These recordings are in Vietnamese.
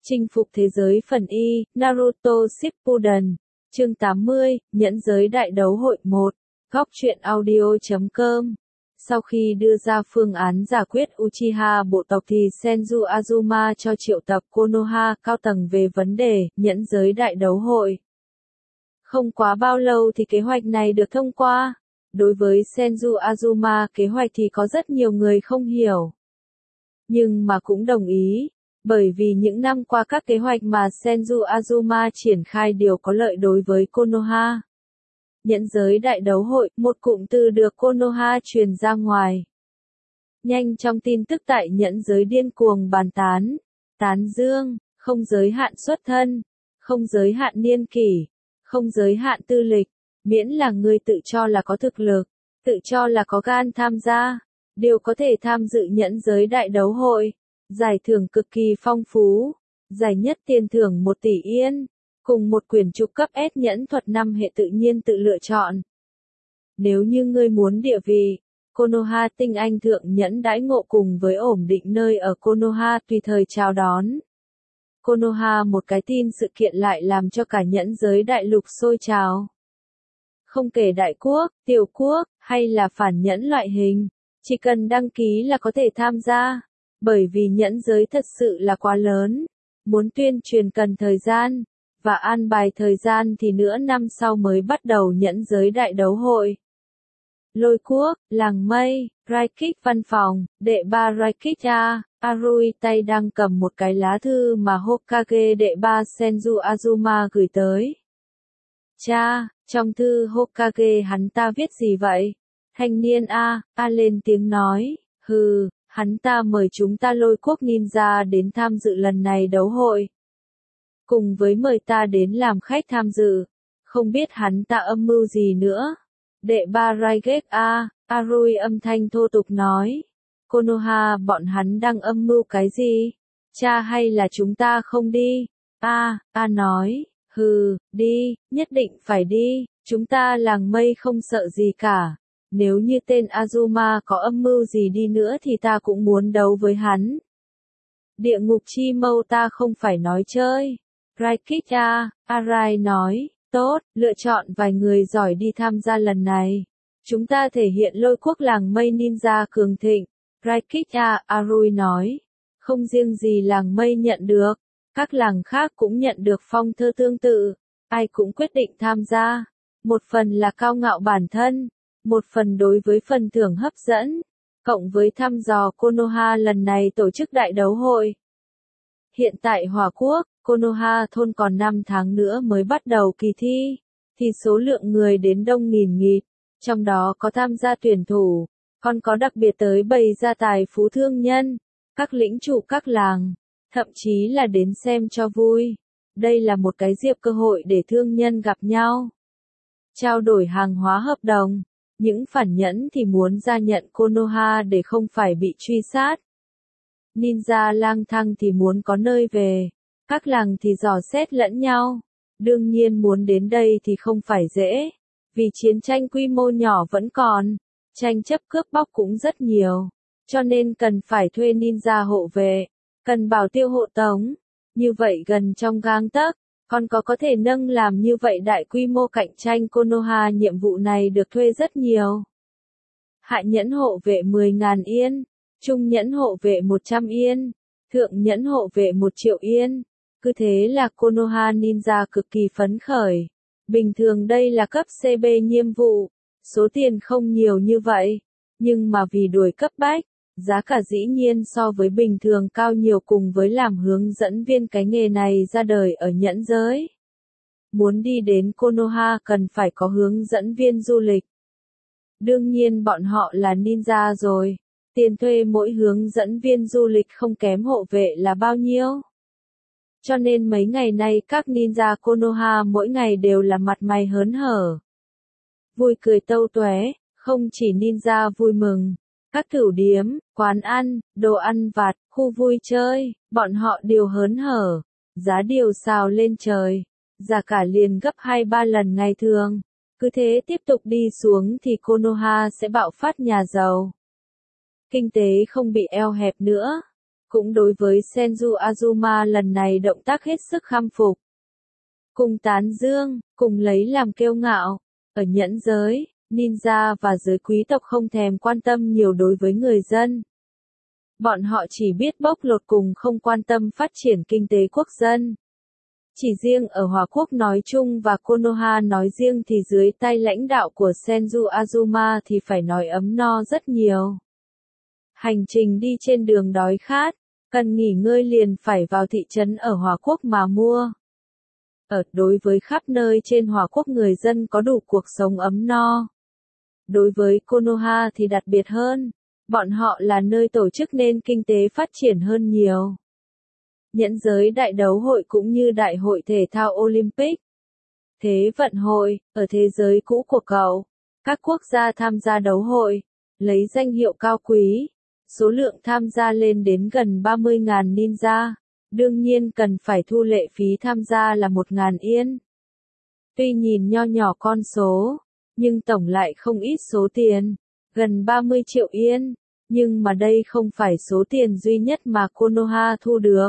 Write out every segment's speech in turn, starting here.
Chinh phục thế giới phần Y, Naruto Shippuden, chương 80, Nhẫn giới đại đấu hội 1, góc truyện audio.com. Sau khi đưa ra phương án giải quyết Uchiha bộ tộc thì Senju Azuma cho triệu tập Konoha cao tầng về vấn đề nhẫn giới đại đấu hội. Không quá bao lâu thì kế hoạch này được thông qua. Đối với Senju Azuma, kế hoạch thì có rất nhiều người không hiểu. Nhưng mà cũng đồng ý, bởi vì những năm qua các kế hoạch mà Senju Azuma triển khai đều có lợi đối với Konoha. Nhẫn giới đại đấu hội, một cụm từ được Konoha truyền ra ngoài. Nhanh trong tin tức tại nhẫn giới điên cuồng bàn tán, tán dương, không giới hạn xuất thân, không giới hạn niên kỷ, không giới hạn tư lịch, miễn là người tự cho là có thực lực, tự cho là có gan tham gia, đều có thể tham dự nhẫn giới đại đấu hội. Giải thưởng cực kỳ phong phú, giải nhất tiền thưởng 1 tỷ yên, cùng một quyển trục cấp S nhẫn thuật 5 hệ tự nhiên tự lựa chọn. Nếu như ngươi muốn địa vị, Konoha tinh anh thượng nhẫn đãi ngộ cùng với ổn định nơi ở Konoha tùy thời chào đón. Konoha một cái tin sự kiện lại làm cho cả nhẫn giới đại lục sôi trào. Không kể đại quốc, tiểu quốc, hay là phản nhẫn loại hình, chỉ cần đăng ký là có thể tham gia. Bởi vì nhẫn giới thật sự là quá lớn, muốn tuyên truyền cần thời gian, và an bài thời gian thì nửa năm sau mới bắt đầu nhẫn giới đại đấu hội. Lôi quốc, làng mây, Raikik văn phòng, đệ 3 Raikik Arui tay đang cầm một cái lá thư mà Hokage đệ 3 Senju Azuma gửi tới. Cha, trong thư Hokage hắn ta viết gì vậy? Thanh niên lên tiếng nói, hừ. Hắn ta mời chúng ta Lôi quốc ninja đến tham dự lần này đấu hội. Cùng với mời ta đến làm khách tham dự. Không biết hắn ta âm mưu gì nữa. Đệ 3 Raigek Arui âm thanh thô tục nói. Konoha bọn hắn đang âm mưu cái gì? Cha hay là chúng ta không đi? Nói. Hừ, đi, nhất định phải đi. Chúng ta làng mây không sợ gì cả. Nếu như tên Azuma có âm mưu gì đi nữa thì ta cũng muốn đấu với hắn. Địa ngục chi mâu ta không phải nói chơi. Raikik Arai nói, tốt, lựa chọn vài người giỏi đi tham gia lần này. Chúng ta thể hiện Lôi quốc làng mây ninja cường thịnh. Raikik Arui nói, không riêng gì làng mây nhận được, các làng khác cũng nhận được phong thơ tương tự. Ai cũng quyết định tham gia. Một phần là cao ngạo bản thân. Một phần đối với phần thưởng hấp dẫn, cộng với thăm dò Konoha lần này tổ chức đại đấu hội. Hiện tại Hỏa Quốc, Konoha thôn còn 5 tháng nữa mới bắt đầu kỳ thi, thì số lượng người đến đông nghìn nghịt, trong đó có tham gia tuyển thủ, còn có đặc biệt tới bày ra tài phú thương nhân, các lĩnh chủ các làng, thậm chí là đến xem cho vui. Đây là một cái dịp cơ hội để thương nhân gặp nhau, trao đổi hàng hóa hợp đồng. Những phản nhẫn thì muốn gia nhận Konoha để không phải bị truy sát. Ninja lang thang thì muốn có nơi về. Các làng thì dò xét lẫn nhau. Đương nhiên muốn đến đây thì không phải dễ. Vì chiến tranh quy mô nhỏ vẫn còn. Tranh chấp cướp bóc cũng rất nhiều. Cho nên cần phải thuê ninja hộ vệ. Cần bảo tiêu hộ tống. Như vậy gần trong gang tấc. Còn có thể nâng làm như vậy đại quy mô cạnh tranh Konoha nhiệm vụ này được thuê rất nhiều. Hạ nhẫn hộ vệ 10.000 yên, trung nhẫn hộ vệ 100 yên, thượng nhẫn hộ vệ 1 triệu yên. Cứ thế là Konoha ninja cực kỳ phấn khởi. Bình thường đây là cấp CB nhiệm vụ, số tiền không nhiều như vậy, nhưng mà vì đuổi cấp bách, giá cả dĩ nhiên so với bình thường cao nhiều cùng với làm hướng dẫn viên cái nghề này ra đời ở nhẫn giới. Muốn đi đến Konoha cần phải có hướng dẫn viên du lịch. Đương nhiên bọn họ là ninja rồi. Tiền thuê mỗi hướng dẫn viên du lịch không kém hộ vệ là bao nhiêu. Cho nên mấy ngày nay các ninja Konoha mỗi ngày đều là mặt mày hớn hở. Vui cười tâu tué, không chỉ ninja vui mừng. Các tửu điếm, quán ăn, đồ ăn vặt, khu vui chơi, bọn họ đều hớn hở, giá điều xào lên trời, giá cả liền gấp 2-3 lần ngày thường. Cứ thế tiếp tục đi xuống thì Konoha sẽ bạo phát nhà giàu. Kinh tế không bị eo hẹp nữa. Cũng đối với Senju Azuma lần này động tác hết sức khâm phục. Cùng tán dương, cùng lấy làm kiêu ngạo. Ở nhẫn giới, ninja và giới quý tộc không thèm quan tâm nhiều đối với người dân. Bọn họ chỉ biết bóc lột cùng không quan tâm phát triển kinh tế quốc dân. Chỉ riêng ở Hòa Quốc nói chung và Konoha nói riêng thì dưới tay lãnh đạo của Senju Azuma thì phải nói ấm no rất nhiều. Hành trình đi trên đường đói khát, cần nghỉ ngơi liền phải vào thị trấn ở Hòa Quốc mà mua. Đối với khắp nơi trên Hòa Quốc người dân có đủ cuộc sống ấm no. Đối với Konoha thì đặc biệt hơn, bọn họ là nơi tổ chức nên kinh tế phát triển hơn nhiều. Nhẫn giới đại đấu hội cũng như đại hội thể thao Olympic. Thế vận hội, ở thế giới cũ của cậu, các quốc gia tham gia đấu hội, lấy danh hiệu cao quý, số lượng tham gia lên đến gần 30.000 ninja, đương nhiên cần phải thu lệ phí tham gia là 1.000 yên. Tuy nhìn nho nhỏ con số, nhưng tổng lại không ít số tiền, gần 30 triệu yên, nhưng mà đây không phải số tiền duy nhất mà Konoha thu được.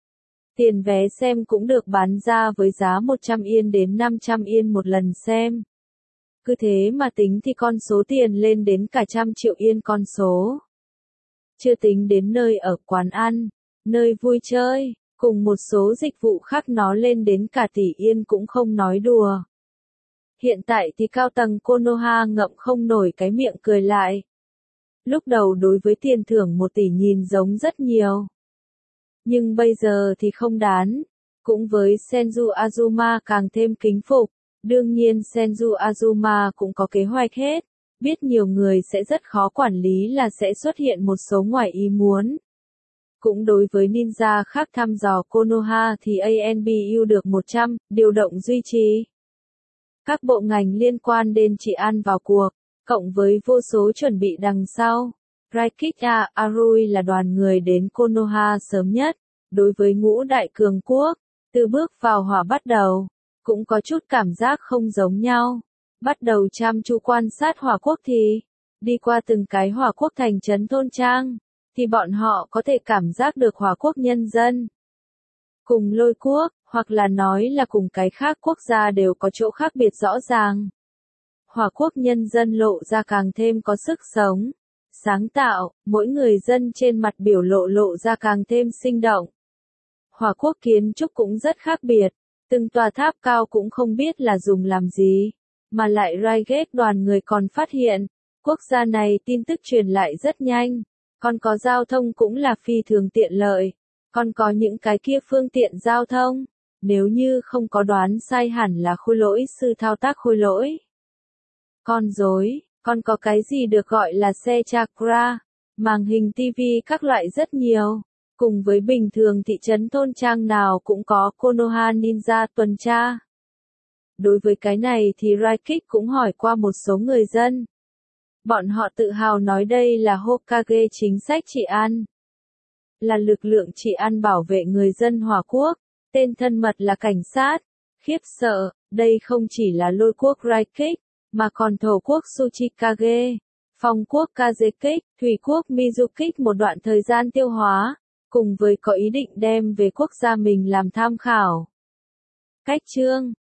Tiền vé xem cũng được bán ra với giá 100 yên đến 500 yên một lần xem. Cứ thế mà tính thì con số tiền lên đến cả 100 triệu yên con số. Chưa tính đến nơi ở quán ăn, nơi vui chơi, cùng một số dịch vụ khác nó lên đến cả tỷ yên cũng không nói đùa. Hiện tại thì cao tầng Konoha ngậm không nổi cái miệng cười lại. Lúc đầu đối với tiền thưởng 1 tỷ nhìn giống rất nhiều. Nhưng bây giờ thì không đáng. Cũng với Senju Azuma càng thêm kính phục. Đương nhiên Senju Azuma cũng có kế hoạch hết. Biết nhiều người sẽ rất khó quản lý là sẽ xuất hiện một số ngoài ý muốn. Cũng đối với ninja khác thăm dò Konoha thì ANBU được 100, điều động duy trì. Các bộ ngành liên quan đến trị an vào cuộc, cộng với vô số chuẩn bị đằng sau. Raikika Arui là đoàn người đến Konoha sớm nhất, đối với ngũ đại cường quốc, từ bước vào hỏa bắt đầu, cũng có chút cảm giác không giống nhau. Bắt đầu chăm chú quan sát hỏa quốc thì, đi qua từng cái hỏa quốc thành trấn thôn trang, thì bọn họ có thể cảm giác được hỏa quốc nhân dân. Cùng lôi quốc, hoặc là nói là cùng cái khác quốc gia đều có chỗ khác biệt rõ ràng. Hỏa quốc nhân dân lộ ra càng thêm có sức sống, sáng tạo, mỗi người dân trên mặt biểu lộ ra càng thêm sinh động. Hỏa quốc kiến trúc cũng rất khác biệt, từng tòa tháp cao cũng không biết là dùng làm gì, mà lại Raigate đoàn người còn phát hiện, quốc gia này tin tức truyền lại rất nhanh, còn có giao thông cũng là phi thường tiện lợi, còn có những cái kia phương tiện giao thông, nếu như không có đoán sai hẳn là khôi lỗi sư thao tác khôi lỗi. Con rối, còn có cái gì được gọi là xe chakra, màn hình TV các loại rất nhiều. Cùng với bình thường thị trấn thôn trang nào cũng có Konoha Ninja tuần tra. Đối với cái này thì Raikik cũng hỏi qua một số người dân. Bọn họ tự hào nói đây là Hokage chính sách trị an. Là lực lượng trị an bảo vệ người dân Hỏa Quốc, tên thân mật là cảnh sát. Khiếp sợ, đây không chỉ là lôi quốc Raikik, mà còn thổ quốc Tsuchikage, phong quốc Kazekik, thủy quốc Mizukik một đoạn thời gian tiêu hóa, cùng với có ý định đem về quốc gia mình làm tham khảo. Cách chương